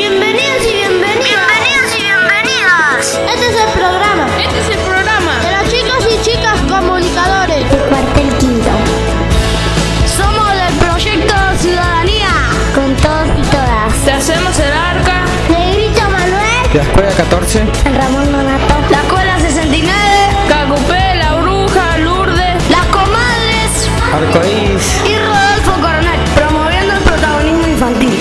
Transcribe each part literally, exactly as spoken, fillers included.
Bienvenidos y bienvenidas. Bienvenidos y bienvenidas. Este es el programa. Este es el programa de los chicos y chicas comunicadores de Cuartel Quinto. Somos del proyecto Ciudadanía. Con todos y todas. Te hacemos el arca. Negrito Manuel. La escuela catorce. Ramón Donato. La escuela sesenta y nueve. Cacupé, La Bruja, Lourdes. Las comadres. Arcoíris. Y Rodolfo Coronel. Promoviendo el protagonismo infantil.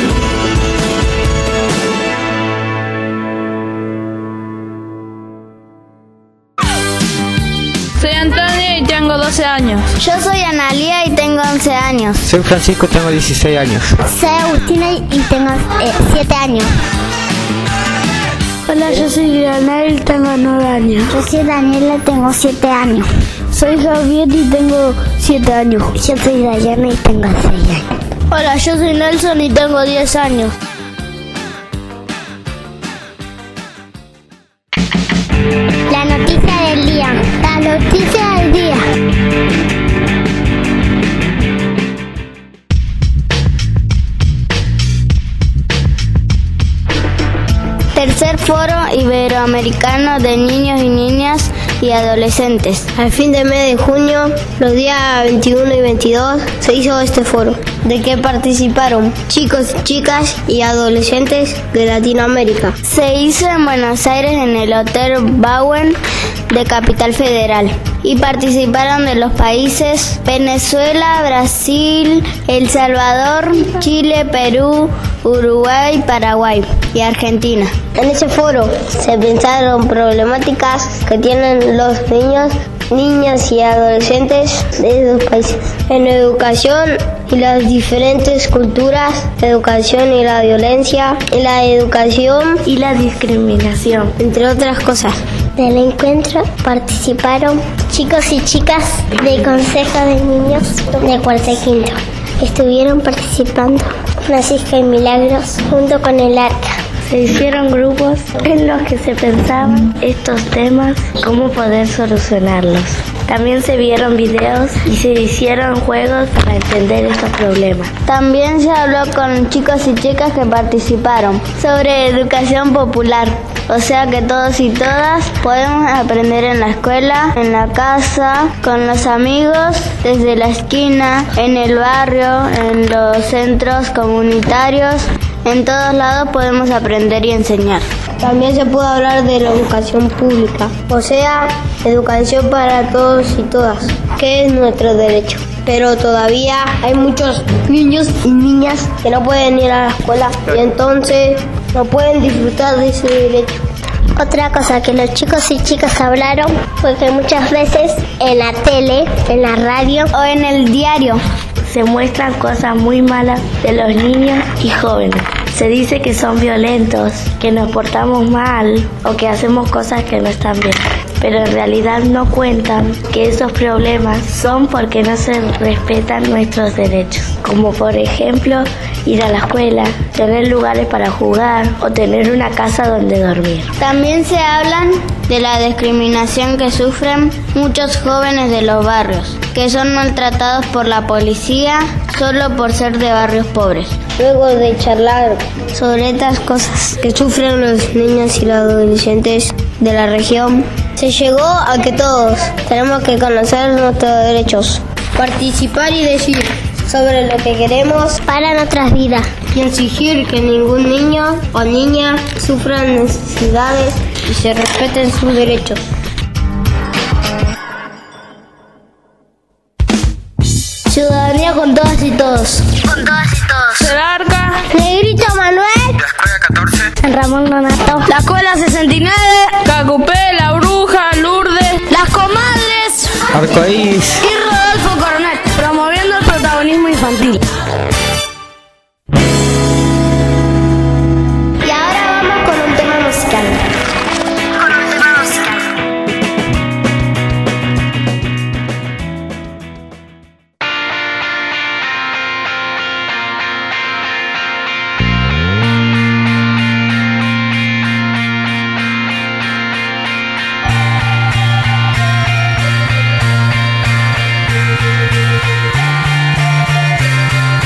Soy Antonio y tengo doce años. Yo soy Analia y tengo once años. Soy Francisco y tengo dieciséis años. Soy Agustina y tengo eh, siete años. Hola, yo soy Lionel y tengo nueve años. Yo soy Daniela y tengo siete años. Soy Javier y tengo siete años. Yo soy Dayana y tengo seis años. Hola, yo soy Nelson y tengo diez años. La noticia del día. La noticia del día. Tercer Foro Iberoamericano de Niños y Niñas y Adolescentes. Al fin de mes de junio, los días veintiuno y veintidós, se hizo este foro, de que participaron chicos, chicas y adolescentes de Latinoamérica. Se hizo en Buenos Aires en el Hotel Bowen de Capital Federal y participaron de los países Venezuela, Brasil, El Salvador, Chile, Perú, Uruguay, Paraguay y Argentina. En ese foro se pensaron problemáticas que tienen los niños, niñas y adolescentes de esos países. En educación y las diferentes culturas, educación y la violencia, en la educación y la discriminación, entre otras cosas. Del encuentro participaron chicos y chicas del Consejo de Niños de Cuartel Quinto. Estuvieron participando Francisca y Milagros junto con el Arca. Se hicieron grupos en los que se pensaban estos temas, cómo poder solucionarlos. También se vieron videos y se hicieron juegos para entender estos problemas. También se habló con chicos y chicas que participaron sobre educación popular. O sea que todos y todas podemos aprender en la escuela, en la casa, con los amigos, desde la esquina, en el barrio, en los centros comunitarios. En todos lados podemos aprender y enseñar. También se puede hablar de la educación pública, o sea, educación para todos y todas, que es nuestro derecho. Pero todavía hay muchos niños y niñas que no pueden ir a la escuela y entonces no pueden disfrutar de ese derecho. Otra cosa que los chicos y chicas hablaron fue que muchas veces en la tele, en la radio o en el diario se muestran cosas muy malas de los niños y jóvenes. Se dice que son violentos, que nos portamos mal o que hacemos cosas que no están bien. Pero en realidad no cuentan que esos problemas son porque no se respetan nuestros derechos. Como por ejemplo ir a la escuela, tener lugares para jugar o tener una casa donde dormir. También se hablan de la discriminación que sufren muchos jóvenes de los barrios, que son maltratados por la policía solo por ser de barrios pobres. Luego de charlar sobre estas cosas que sufren los niños y los adolescentes de la región, se llegó a que todos tenemos que conocer nuestros derechos, participar y decir sobre lo que queremos para nuestras vidas y exigir que ningún niño o niña sufra necesidades y se respeten sus derechos. Ciudadanía con todas y todos. Con todas y todos. El arca. Negrito Manuel. La escuela catorce. Ramón Donato. La escuela sesenta y nueve. Cacupé, La Bruja, Lourdes. Las comadres. Arcoíris. Y Rodolfo Coronel. Promoviendo el protagonismo infantil. Y ahora vamos con un tema musical. Con un tema musical. Con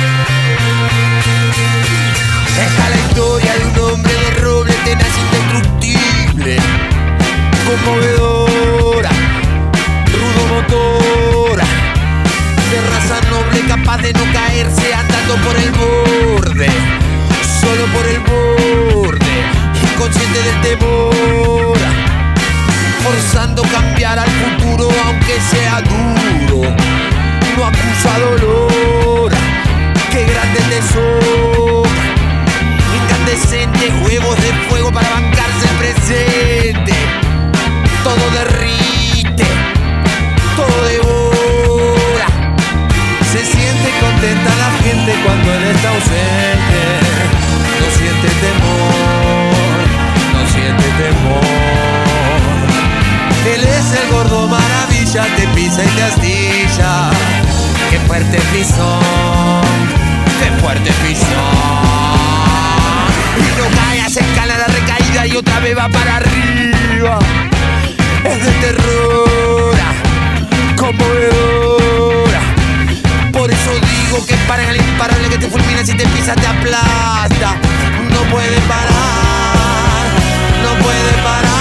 conmovedora, rudo motor, de raza noble capaz de no caerse andando por el borde, solo por el borde, inconsciente del temor, forzando cambiar al futuro aunque sea duro, no acusa dolor, qué grande tesoro, incandescentes juegos de fuego para bancarse el presente, todo derrite, todo devora, se siente contenta la gente cuando él está ausente, no siente temor, no siente temor, él es el gordo maravilla, te pisa y te astilla, qué fuerte pisón, qué fuerte pisón. Y no caigas, escala la recaída y otra vez va para arriba. Es de terror, conmovedora. Por eso digo que para el imparable que te fulmina, si te pisa te aplasta. No puede parar, no puede parar.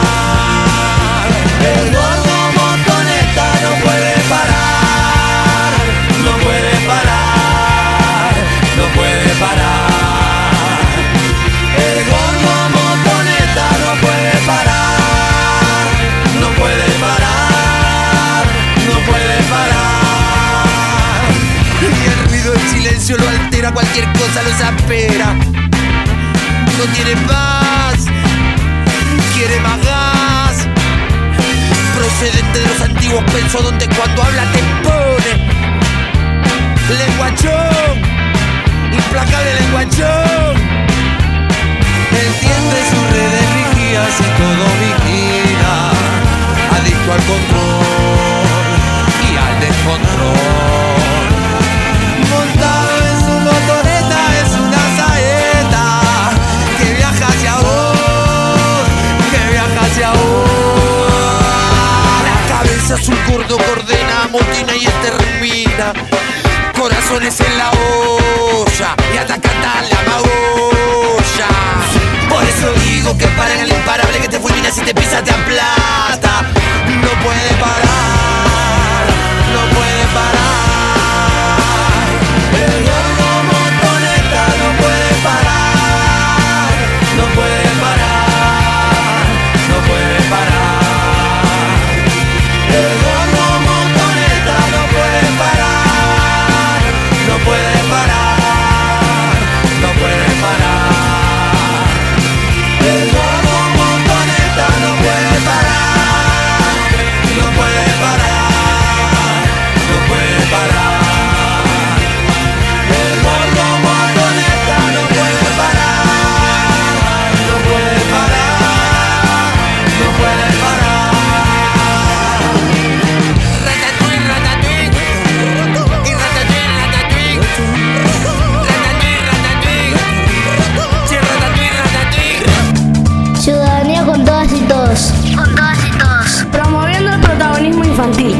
El gordo motoneta no puede parar, no puede parar, no puede parar. El gordo motoneta no puede parar, no puede parar, no puede parar. Y el ruido, el silencio lo altera, cualquier cosa lo desespera. No tiene paz, quiere más gas, procedente de los antiguos pensos donde cuando habla te pone lenguachón, implacable lenguachón. Él tiende sus redes rígidas y todo vigila, adicto al control y al descontrol. Montado en su motoreta es una saeta que viaja hacia vos, que viaja hacia vos. La cabeza azul gordo coordena, motina y extermina, corazones en la olla y atacata la magolla. Por eso digo que para en el imparable que te fulmina, si te pisa te aplasta. No puede parar, no puede parar. El gordo motoneta no puede parar, no puede parar, no puede parar. El gordo motoneta no puede parar, no puede parar, no puede parar. El gordo motoneta no puede parar, no puede parar, no puede parar. El gordo motoneta no puede parar, no puede parar, no puede parar. Ratatouille, ratatouille, y ratatouille, ratatouille, ratatouille, ratatouille, sí, ratatouille, ratatouille. Ciudadanía con todas y todos. Con todas y todos. Promoviendo el protagonismo infantil.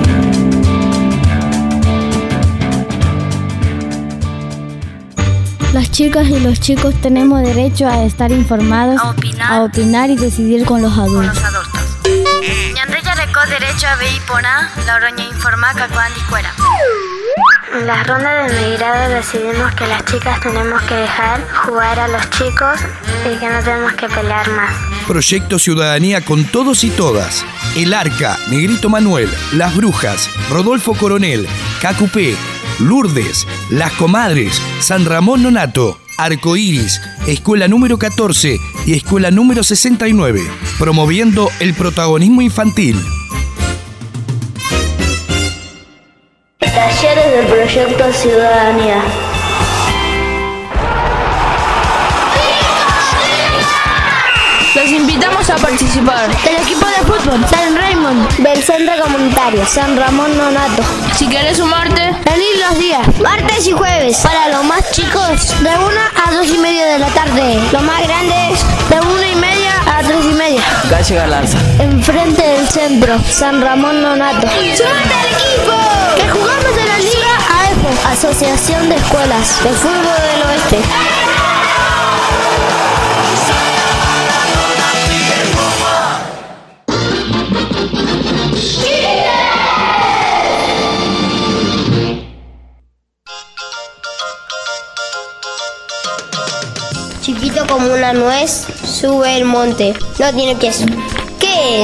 Las chicas y los chicos tenemos derecho a estar informados, A opinar. a opinar y decidir con los Con adultos. los adultos. Ñandrella recó derecho a ver por a la oroña informaca cuando y cuera. En las rondas de migrado decidimos que las chicas tenemos que dejar jugar a los chicos y que no tenemos que pelear más. Proyecto Ciudadanía con todos y todas. El Arca, Negrito Manuel, Las Brujas, Rodolfo Coronel, Cacupé, Lourdes, Las Comadres, San Ramón Nonato, Arcoíris, Escuela número catorce y Escuela número sesenta y nueve, promoviendo el protagonismo infantil. Talleres del proyecto Ciudadanía. Los invitamos a participar. El equipo de fútbol San Raymond Del Centro Comunitario San Ramón Nonato. Si querés sumarte, Venir los días martes y jueves. Para los más chicos de una a dos y media de la tarde. Los más grandes de una y media a tres y media. Calle Galarza. Enfrente del centro San Ramón Nonato. ¡Súmate al equipo! Que jugamos en la Liga A E F O. Asociación de Escuelas de Fútbol del Oeste. Chiquito como una nuez, sube el monte. No tiene pies. ¿Qué es?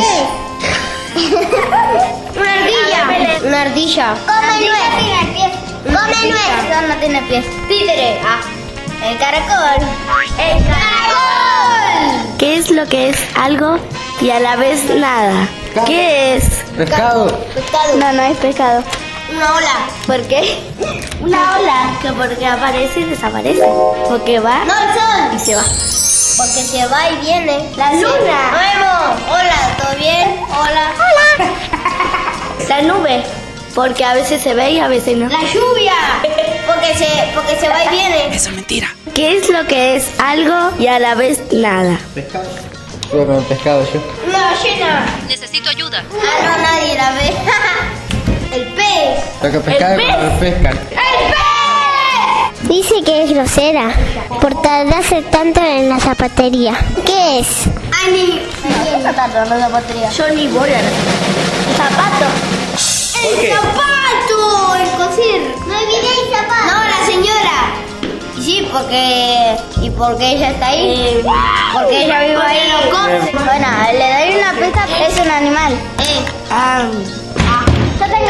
Una ardilla. Una ardilla. Come nuez. Tiene pies. Come nuez. No, no tiene pies. Títere. Ah. El caracol. El caracol. ¿Qué es lo que es algo y a la vez nada? ¿Qué es? Pescado. Pescado. No, no es pescado. Una ola. ¿Por qué? Una ola. Que porque aparece y desaparece. Porque va No, el sol. y se va. Porque se va y viene. La luna. Vamos. Hola, ¿todo bien? Hola. Hola. La nube. Porque a veces se ve y a veces no. La lluvia. Porque se, porque se va y viene. Eso es mentira. ¿Qué es lo que es algo y a la vez nada? Pescado. Voy a comer pescado yo. Una ballena. Necesito ayuda. Ah, no, nadie la ve. El pez. Toca pescado y comer pesca. ¡El pez! Dice que es grosera por tardarse tanto en la zapatería. ¿Qué es? Ani. ¿Quién está tardando en la zapatería? Yo ni voy a la... Zapato. ¡El zapato! El coser. No olvidéis zapatos. No, la señora. Y sí, porque... ¿Y porque ella está ahí? Porque ella vive ahí. Lo cose. Bueno, le doy una pista, es un animal. Eh. Ah, Yo tengo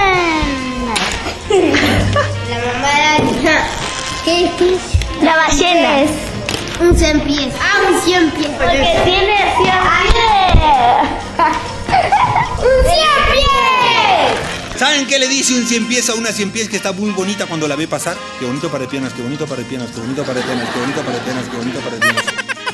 cien. La mamá de la... ¿Qué es? la ballena. Es Un cien pies. Ah, un cien pies. Porque tiene cien ¡Un cien pies! ¿Saben qué le dice un cien pies a una cien pies que está muy bonita cuando la ve pasar? Qué bonito para de piernas, qué bonito para de piernas, qué bonito para de piernas, qué bonito para de piernas, qué bonito para de piernas.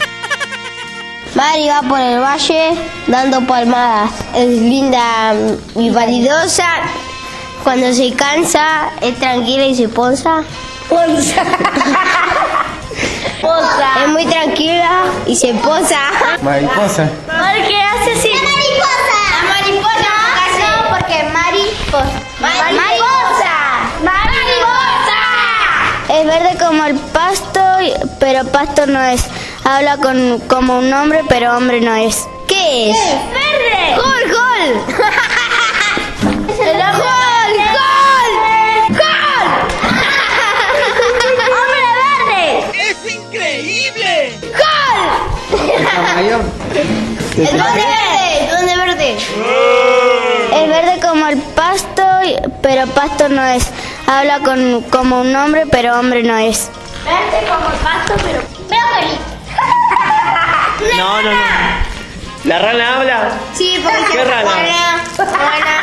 Mari va por el valle dando palmadas. Es linda y validosa. Cuando se cansa, es tranquila y se posa. Ponza. Posa. Es muy tranquila y se posa. Mariposa. Porque hace así. La mariposa. No, porque mariposa. Mariposa. Mariposa. Es verde como el pasto, pero pasto no es. Habla con, como un hombre, pero hombre no es. ¿Qué es? Verde. ¡Gol, gol! El hombre. ¡Gol, gol! ¡Gol! Hombre verde. ¡Es increíble! El camaleón. ¡El duende verde! ¡El duende verde! Es verde como el pasto, pero pasto no es. Habla con, como un hombre, pero hombre no es. Verde como el pasto, pero... ¡Brócoli! No, no, no. ¿La rana habla? Sí, porque ¿Qué rana? Hola, hola,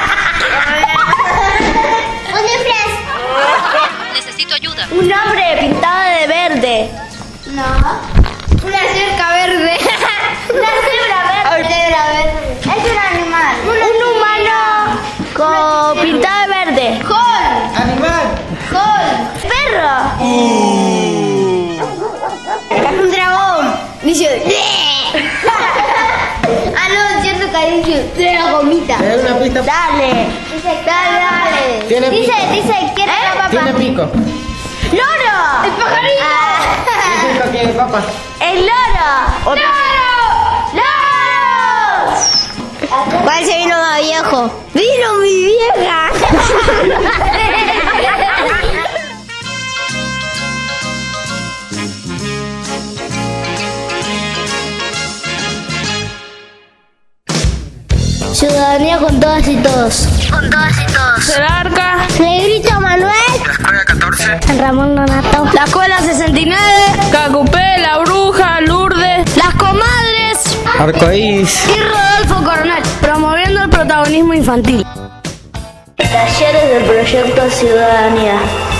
hola. Un disfraz. Necesito ayuda. Un hombre pintado de verde. No. Una cerca verde. Una cebra verde. Cebra verde. Es un animal. Un humano con pintado de verde. ¡Gol! Animal. ¡Gol! Perro. Un dragón. Dice... Ah, no, es cierto que dice... De la gomita. Te doy una pista. Dale. Dice, dale, dale. Tiene Dice, pico. dice, ¿quién es papá? Tiene pico. Loro. ¡El pajarito! ¿Qué pico tiene papá? El loro. Otro. ¡Loro! ¿Cuál se vino más viejo? ¡Vino mi vieja! Ciudadanía con todas y todos. Con todas y todos. El arca. Negrito Manuel. La escuela catorce. San Ramón Donato. La escuela sesenta y nueve. Cacupé, la bruja, Lourdes. Las comadres. Arcoíris. Y Rodolfo Coronel. Promoviendo el protagonismo infantil. Talleres del proyecto Ciudadanía.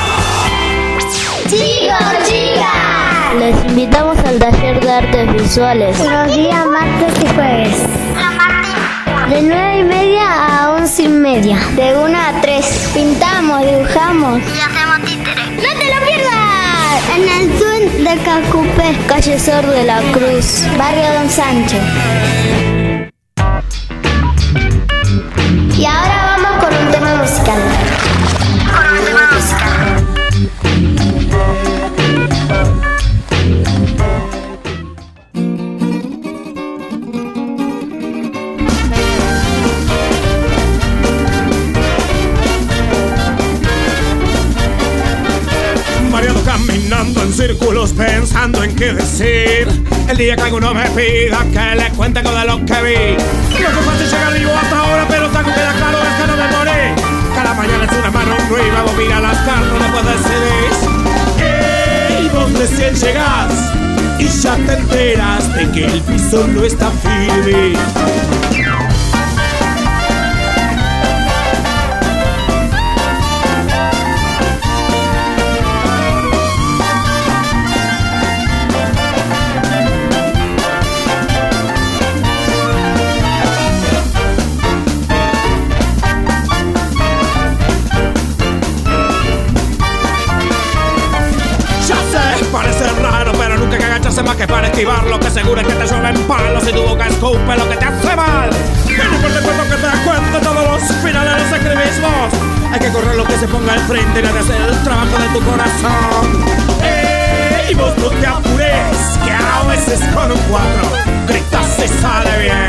Chicos, chicas. Les invitamos al taller de artes visuales. Los días martes y jueves. De nueve y media a once y media. De una a tres. Pintamos, dibujamos. Y hacemos títeres. ¡No te lo pierdas! En el Zoom de Cacupé. Calle Sor de la Cruz. Barrio Don Sancho. Y ahora vamos con un tema musical. Con un tema musical. Mareado caminando en círculos pensando en qué decir. El día que alguno me pida que le cuente con de lo que vi. No fue fácil llegar vivo hasta ahora, pero algo queda claro es que no me morí. Cada mañana es una mano nueva, vos mira las cartas después de C Ds. Ey, vos recién llegás y ya te enteras de que el piso no está firme. Más que para esquivarlo, que seguro es que te llueven palos y tu boca escupe lo que te hace mal. Que no importa el cuento que te das cuenta, todos los finales los escribís vos. Hay que correr lo que se ponga al frente y no hacer el trabajo de tu corazón. ¡Ey! Vos no te apures, que a veces con un cuatro gritas si sale bien.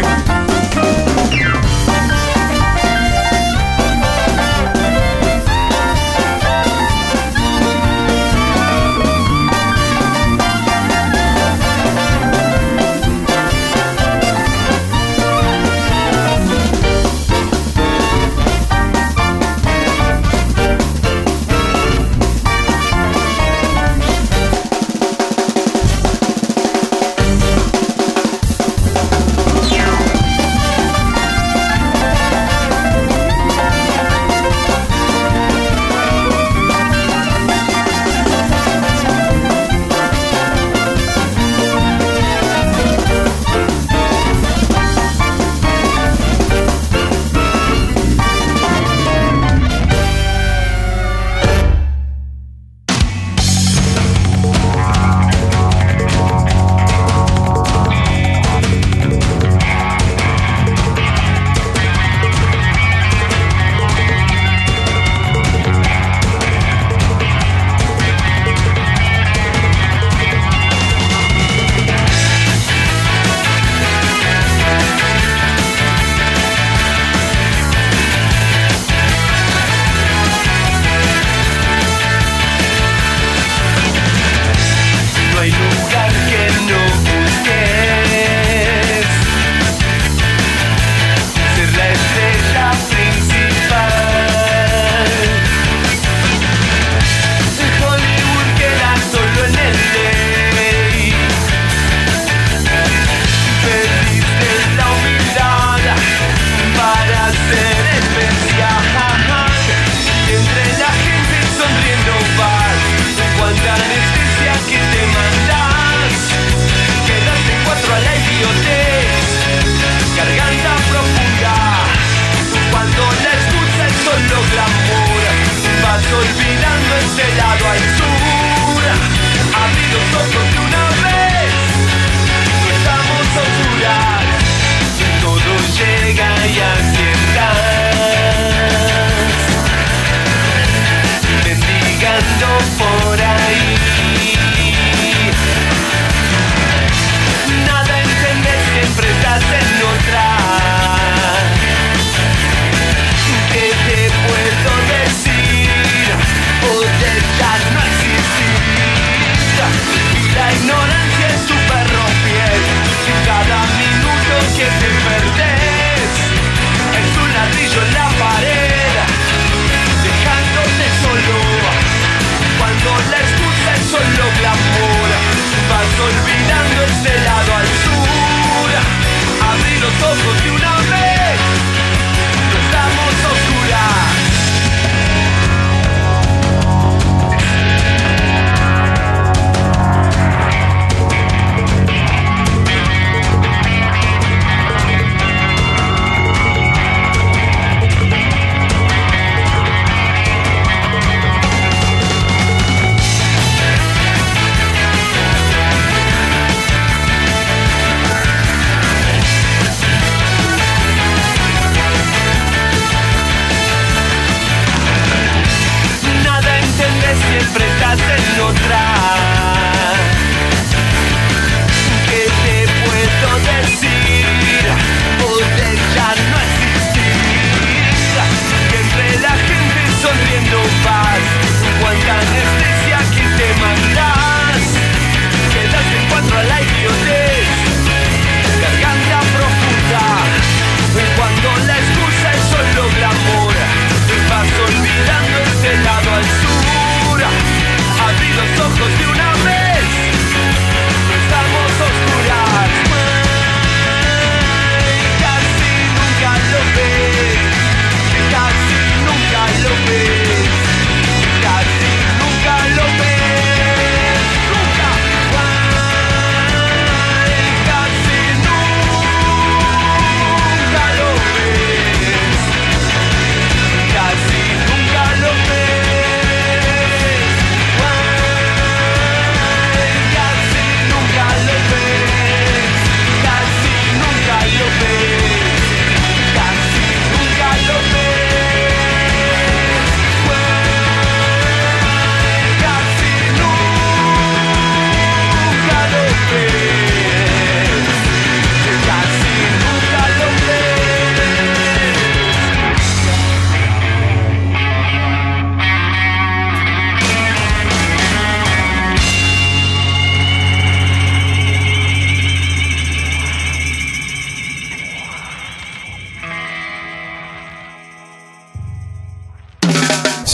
Cuando le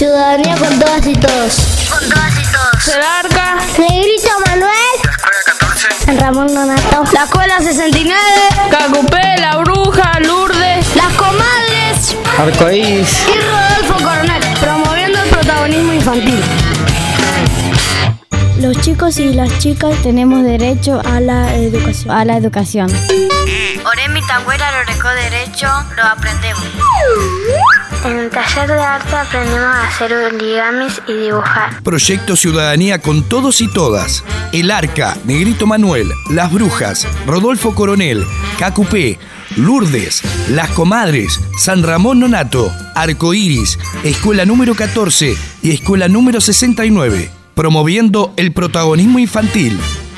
Ciudadanía con todas y todos. Con todas y todos. El Arca. Negrito Manuel. La escuela catorce. San Ramón Nonato. La Escuela sesenta y nueve. Cacupé, La Bruja, Lourdes. Las Comadres. Arcoíris. Y Rodolfo Coronel. Promoviendo el protagonismo infantil. Los chicos y las chicas tenemos derecho a la educación. A la educación. Oremi Tangüera lo recó derecho, lo aprendemos. En el taller de arte aprendemos a hacer origamis y dibujar. Proyecto Ciudadanía con todos y todas. El Arca, Negrito Manuel, Las Brujas, Rodolfo Coronel, Cacupé, Lourdes, Las Comadres, San Ramón Nonato, Arcoíris, Escuela número catorce y Escuela número sesenta y nueve. Promoviendo el protagonismo infantil.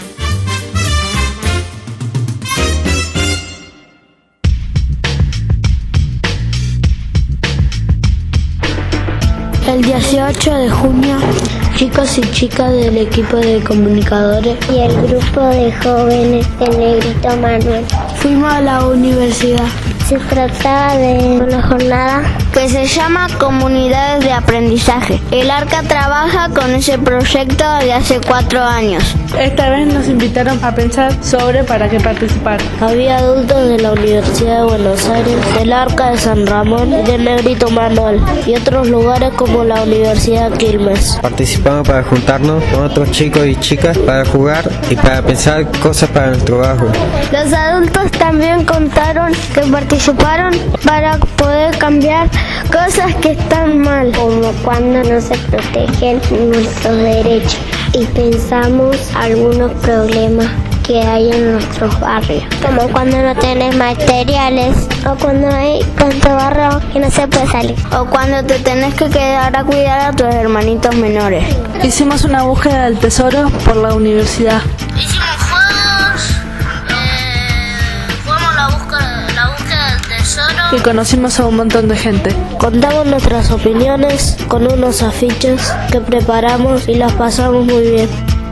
El dieciocho de junio, chicos y chicas del equipo de comunicadores y el grupo de jóvenes de Negrito Manuel fuimos a la universidad. Se trataba de una jornada que se llama Comunidades de Aprendizaje. El Arca trabaja con ese proyecto desde hace cuatro años. Esta vez nos invitaron a pensar sobre para qué participar. Había adultos de la Universidad de Buenos Aires, del Arca de San Ramón y del Negrito Manuel y otros lugares como la Universidad Quilmes. Participamos para juntarnos con otros chicos y chicas para jugar y para pensar cosas para el trabajo. Los adultos también contaron que participaron para poder cambiar cosas que están mal, como cuando no se protegen nuestros derechos, y pensamos algunos problemas que hay en nuestros barrios, como cuando no tenés materiales, o cuando hay tanto barro que no se puede salir, o cuando te tenés que quedar a cuidar a tus hermanitos menores. Hicimos una búsqueda del tesoro por la universidad. Hicimos juegos, eh, jugamos la búsqueda, la búsqueda del tesoro. Y conocimos a un montón de gente. Contamos nuestras opiniones con unos afiches que preparamos y las pasamos muy bien.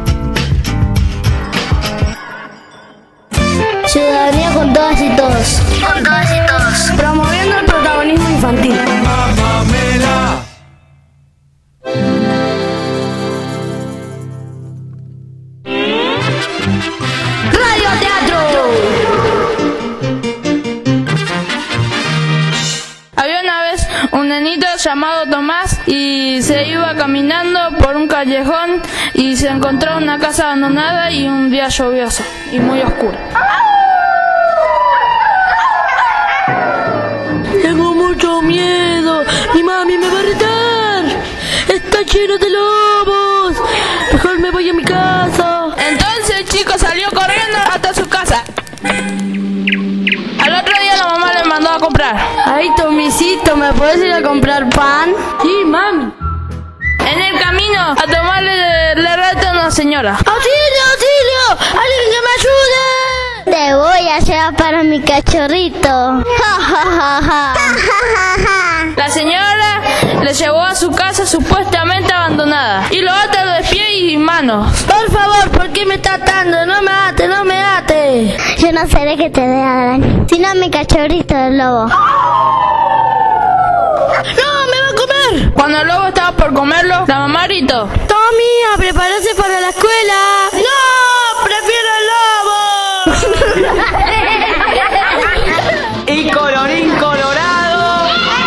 Ciudadanía con todas y todos. Con todas y todos. Promoviendo el protagonismo infantil. Radio Teatro. Había una vez un nenito llamado Tomás y se iba caminando por un callejón y se encontró una casa abandonada y un día lluvioso y muy oscuro. Tengo mucho miedo. Mi mami me va a retar. Está lleno de lobos. Mejor me voy a mi casa. Entonces el chico salió corriendo hasta su casa. Al otro día la mamá le mandó a comprar. Ay, Tomisito, ¿me puedes ir a comprar pan? Sí, mami. En el camino a tomarle le reta a una señora. ¡Auxilio, auxilio! ¡Alguien que me ayude! Te voy a llevar para mi cachorrito. Ja, ja, ja, ja. La señora le llevó a su casa supuestamente abandonada y lo ata de pies y manos. Por favor, ¿por qué me está atando? No me ate, no me ate. Yo no seré que te dé daño, sino mi cachorrito del lobo. ¡No, me va a comer! Cuando el lobo estaba por comerlo, la mamá gritó: ¡Tommy, a prepararse para la escuela! ¡No! ¡Prefiero el lobo! Y colorín colorado.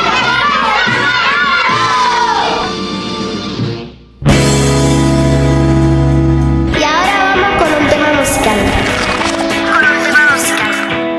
Y ahora vamos con un tema musical. Con un tema musical.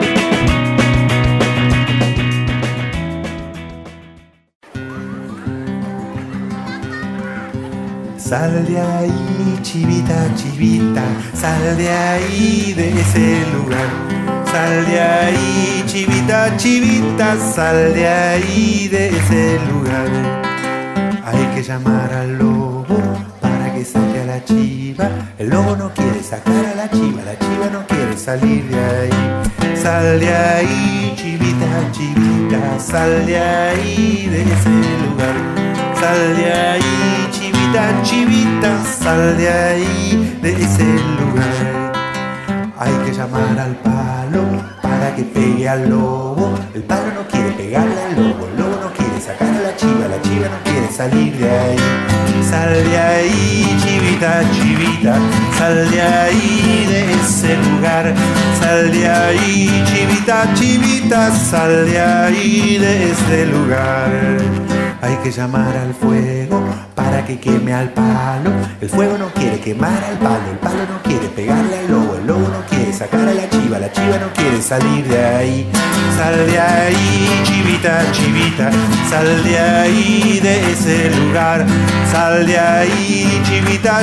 Sal de ahí, chivita, chivita, sal de ahí, de ese lugar. Sal de ahí, chivita, chivita, sal de ahí, de ese lugar. Hay que llamar al lobo para que saque a la chiva. El lobo no quiere sacar a la chiva, la chiva no quiere salir de ahí. Sal de ahí, chivita, chivita, sal de ahí, de ese lugar. Sal de ahí, chivita, chivita, sal de ahí, de ese lugar. Hay que llamar al palo para que pegue al lobo. El palo no quiere pegarle al lobo, el lobo no quiere sacar a la chiva, la chiva no quiere salir de ahí. Sal de ahí, chivita, chivita, sal de ahí de ese lugar. Sal de ahí, chivita, chivita, sal de ahí de ese lugar. Hay que llamar al fuego para que queme al palo. El fuego no quiere quemar al palo, el palo no quiere pegarle al lobo, el lobo no quiere sacar a la chiva, la chiva no quiere salir de ahí. Sal de ahí, chivita, chivita, sal de ahí de ese lugar. Sal de ahí, chivita,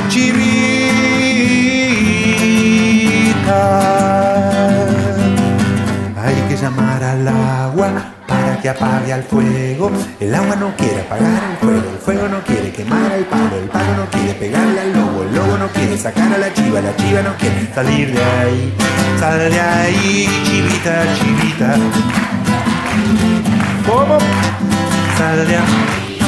chivita. Hay que llamar al agua para que apague al fuego. El agua no quiere apagar el fuego, el fuego no quiere quemar al palo, el palo no quiere pegarle al lobo, el lobo no quiere sacar a la chiva, la chiva no quiere salir de ahí. Sal de ahí, chivita, chivita. ¿Cómo? Sal de ahí.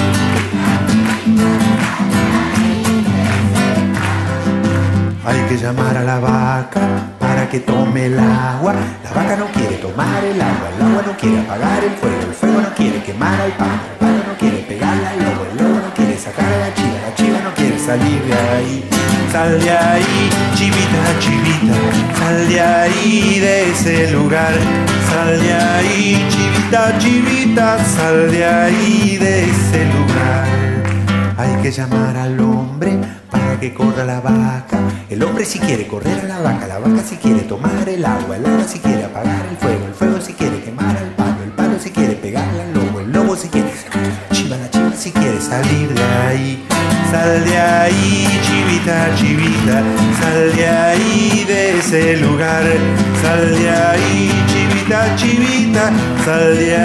Hay que llamar a la vaca para que tome el agua. La vaca no quiere tomar el agua, el agua no quiere apagar el fuego, el fuego no quiere quemar al palo, el palo no quiere pegarle al lobo, el lobo no quiere sacar a la chiva, la chiva no quiere salir de ahí. Sal de ahí, chivita, chivita, sal de ahí de ese lugar. Sal de ahí, chivita, chivita, sal de ahí de ese lugar. Hay que llamar al hombre para que corra la vaca. El hombre si quiere correr a la vaca, la vaca si quiere tomar el agua, el agua si quiere apagar el fuego, el fuego si quiere quemar al palo, el palo si quiere pegarle al lobo, el lobo si quiere sacar a la chiva, la chiva si quiere salir de ahí. Sal de ahí, chivita, chivita, sal de ahí de ese lugar. Sal de ahí, chivita, chivita, sal de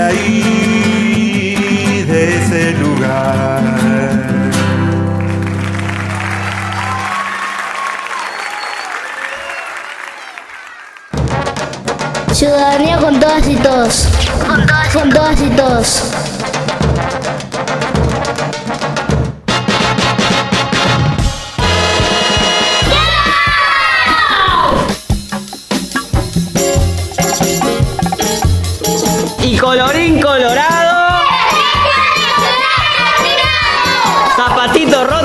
ahí de ese lugar. Ciudadanía con todas y todos. Con todas, con todas y todos. Y colorín colorado, zapatito roto.